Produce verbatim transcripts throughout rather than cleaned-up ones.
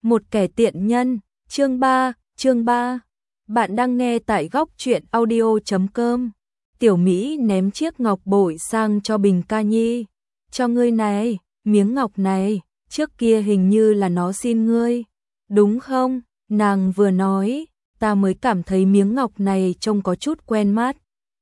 Một kẻ tiện nhân, chương ba, chương ba. Bạn đang nghe tại góc truyện audio chấm com. Tiểu Mỹ ném chiếc ngọc bội sang cho Bình Ca Nhi. Cho ngươi này, miếng ngọc này, trước kia hình như là nó xin ngươi. Đúng không? Nàng vừa nói, ta mới cảm thấy miếng ngọc này trông có chút quen mắt.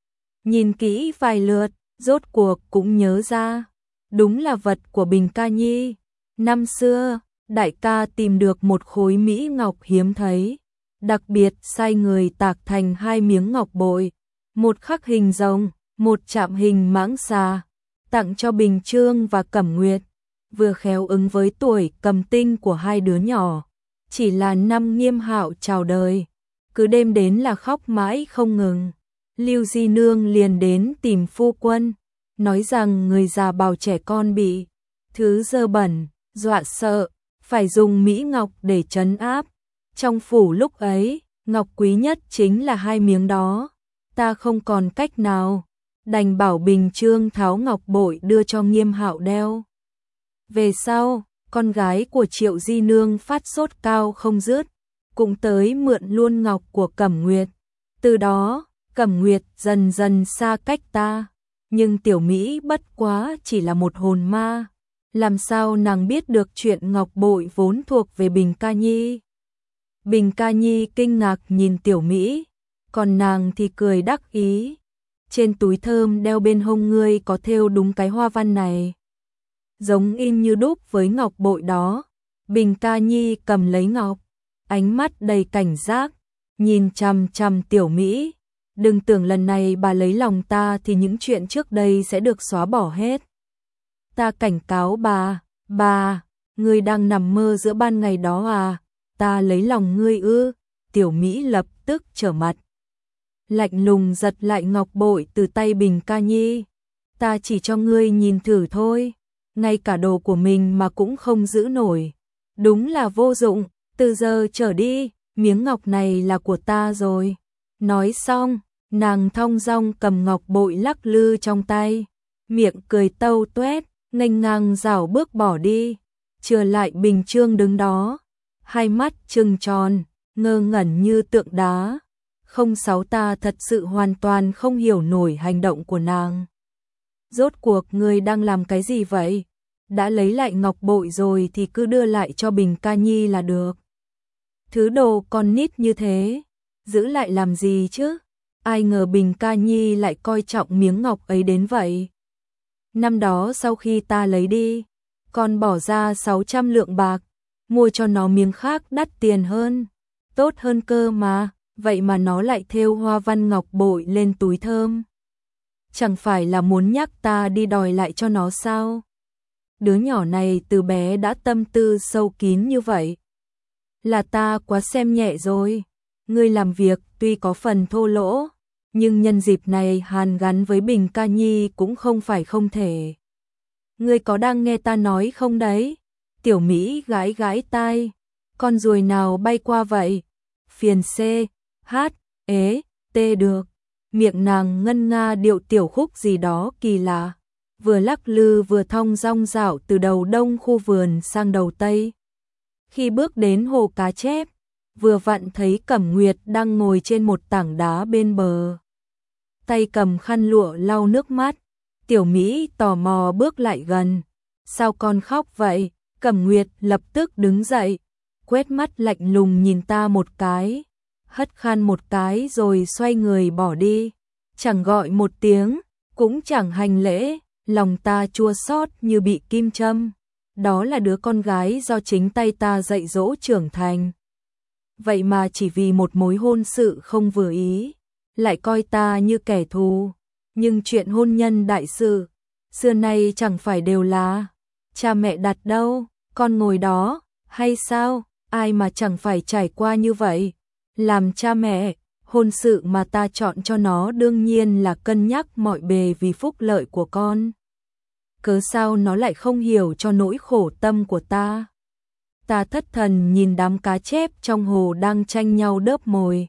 Nhìn kỹ vài lượt, rốt cuộc cũng nhớ ra. Đúng là vật của Bình Ca Nhi. Năm xưa, đại ca tìm được một khối mỹ ngọc hiếm thấy, đặc biệt sai người tạc thành hai miếng ngọc bội, một khắc hình rồng, một chạm hình mãng xà, tặng cho Bình Trương và Cẩm Nguyệt, vừa khéo ứng với tuổi cầm tinh của hai đứa nhỏ. Chỉ là năm Nghiêm Hạo chào đời, cứ đêm đến là khóc mãi không ngừng. Lưu Di Nương liền đến tìm phu quân, nói rằng người già bảo trẻ con bị thứ dơ bẩn, dọa sợ, phải dùng mỹ ngọc để trấn áp. Trong phủ lúc ấy, ngọc quý nhất chính là hai miếng đó. Ta không còn cách nào, đành bảo Bình Trương tháo ngọc bội đưa cho Nghiêm Hạo đeo. Về sau, con gái của Triệu Di Nương phát sốt cao không dứt, cũng tới mượn luôn ngọc của Cẩm Nguyệt. Từ đó, Cẩm Nguyệt dần dần xa cách ta, nhưng Tiểu Mỹ bất quá chỉ là một hồn ma. Làm sao nàng biết được chuyện ngọc bội vốn thuộc về Bình Ca Nhi? Bình Ca Nhi kinh ngạc nhìn Tiểu Mỹ, còn nàng thì cười đắc ý. Trên túi thơm đeo bên hông ngươi có thêu đúng cái hoa văn này, giống in như đúc với ngọc bội đó. Bình Ca Nhi cầm lấy ngọc, ánh mắt đầy cảnh giác, nhìn chằm chằm Tiểu Mỹ. Đừng tưởng lần này bà lấy lòng ta thì những chuyện trước đây sẽ được xóa bỏ hết. Ta cảnh cáo bà, bà, ngươi đang nằm mơ giữa ban ngày đó à? Ta lấy lòng ngươi ư? Tiểu Mỹ lập tức trở mặt, lạnh lùng giật lại ngọc bội từ tay Bình Ca Nhi. Ta chỉ cho ngươi nhìn thử thôi, ngay cả đồ của mình mà cũng không giữ nổi. Đúng là vô dụng, từ giờ trở đi, miếng ngọc này là của ta rồi. Nói xong, nàng thong dong cầm ngọc bội lắc lư trong tay, miệng cười tâu tuét, nghênh ngang rảo bước bỏ đi. Trở lại Bình Trương đứng đó, hai mắt trừng tròn, ngơ ngẩn như tượng đá. Không sáu, ta thật sự hoàn toàn không hiểu nổi hành động của nàng. Rốt cuộc ngươi đang làm cái gì vậy? Đã lấy lại ngọc bội rồi thì cứ đưa lại cho Bình Ca Nhi là được. Thứ đồ con nít như thế, giữ lại làm gì chứ? Ai ngờ Bình Ca Nhi lại coi trọng miếng ngọc ấy đến vậy. Năm đó sau khi ta lấy đi, còn bỏ ra sáu trăm lượng bạc, mua cho nó miếng khác đắt tiền hơn, tốt hơn cơ mà, vậy mà nó lại thêu hoa văn ngọc bội lên túi thơm. Chẳng phải là muốn nhắc ta đi đòi lại cho nó sao? Đứa nhỏ này từ bé đã tâm tư sâu kín như vậy. Là ta quá xem nhẹ rồi. Ngươi làm việc tuy có phần thô lỗ, nhưng nhân dịp này hàn gắn với Bình Ca Nhi cũng không phải không thể. Ngươi có đang nghe ta nói không đấy? Tiểu Mỹ gãi gãi tai. Con ruồi nào bay qua vậy? Phiền C, H, ế, T được. Miệng nàng ngân nga điệu tiểu khúc gì đó kỳ lạ, vừa lắc lư vừa thong dong dạo từ đầu đông khu vườn sang đầu tây. Khi bước đến hồ cá chép, vừa vặn thấy Cẩm Nguyệt đang ngồi trên một tảng đá bên bờ, tay cầm khăn lụa lau nước mắt. Tiểu Mỹ tò mò bước lại gần. Sao con khóc vậy? Cẩm Nguyệt lập tức đứng dậy, quét mắt lạnh lùng nhìn ta một cái, hất khăn một cái rồi xoay người bỏ đi. Chẳng gọi một tiếng, cũng chẳng hành lễ. Lòng ta chua xót như bị kim châm. Đó là đứa con gái do chính tay ta dạy dỗ trưởng thành, vậy mà chỉ vì một mối hôn sự không vừa ý, lại coi ta như kẻ thù. Nhưng chuyện hôn nhân đại sự, xưa nay chẳng phải đều là cha mẹ đặt đâu, con ngồi đó, hay sao? Ai mà chẳng phải trải qua như vậy. Làm cha mẹ, hôn sự mà ta chọn cho nó đương nhiên là cân nhắc mọi bề vì phúc lợi của con. Cớ sao nó lại không hiểu cho nỗi khổ tâm của ta? Ta thất thần nhìn đám cá chép trong hồ đang tranh nhau đớp mồi.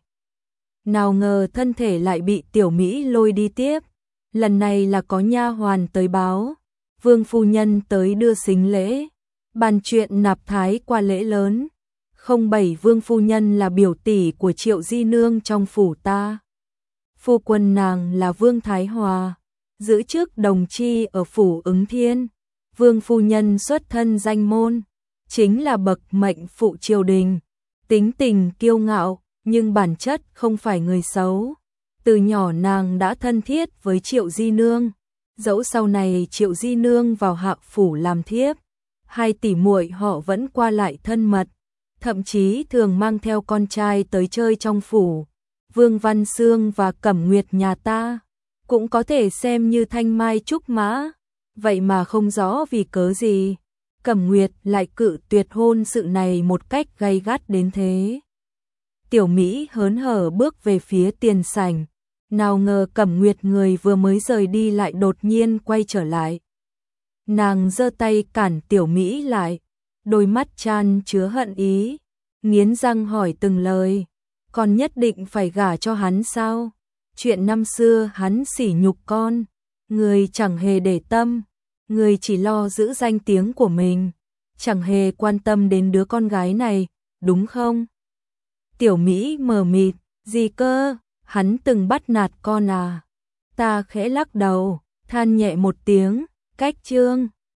Nào ngờ thân thể lại bị Tiểu Mỹ lôi đi tiếp. Lần này là có nha hoàn tới báo, Vương phu nhân tới đưa sính lễ, bàn chuyện nạp thái qua lễ lớn. Không bảy Vương phu nhân là biểu tỷ của Triệu Di nương trong phủ ta. Phu quân nàng là Vương Thái Hòa, giữ chức đồng tri ở phủ Ứng Thiên. Vương phu nhân xuất thân danh môn, chính là bậc mệnh phụ triều đình, tính tình kiêu ngạo, nhưng bản chất không phải người xấu. Từ nhỏ nàng đã thân thiết với Triệu Di nương, dẫu sau này Triệu Di nương vào Hạ phủ làm thiếp, hai tỷ muội họ vẫn qua lại thân mật, thậm chí thường mang theo con trai tới chơi trong phủ. Vương Văn Xương và Cẩm Nguyệt nhà ta cũng có thể xem như thanh mai trúc mã, vậy mà không rõ vì cớ gì Cẩm Nguyệt lại cự tuyệt hôn sự này một cách gay gắt đến thế. Tiểu Mỹ hớn hở bước về phía tiền sảnh, nào ngờ Cẩm Nguyệt người vừa mới rời đi lại đột nhiên quay trở lại. Nàng giơ tay cản Tiểu Mỹ lại, đôi mắt chan chứa hận ý, nghiến răng hỏi từng lời, con nhất định phải gả cho hắn sao? Chuyện năm xưa hắn sỉ nhục con, người chẳng hề để tâm, người chỉ lo giữ danh tiếng của mình, chẳng hề quan tâm đến đứa con gái này, đúng không? Tiểu Mỹ mờ mịt, gì cơ, hắn từng bắt nạt con à? Ta khẽ lắc đầu, than nhẹ một tiếng, cách chương.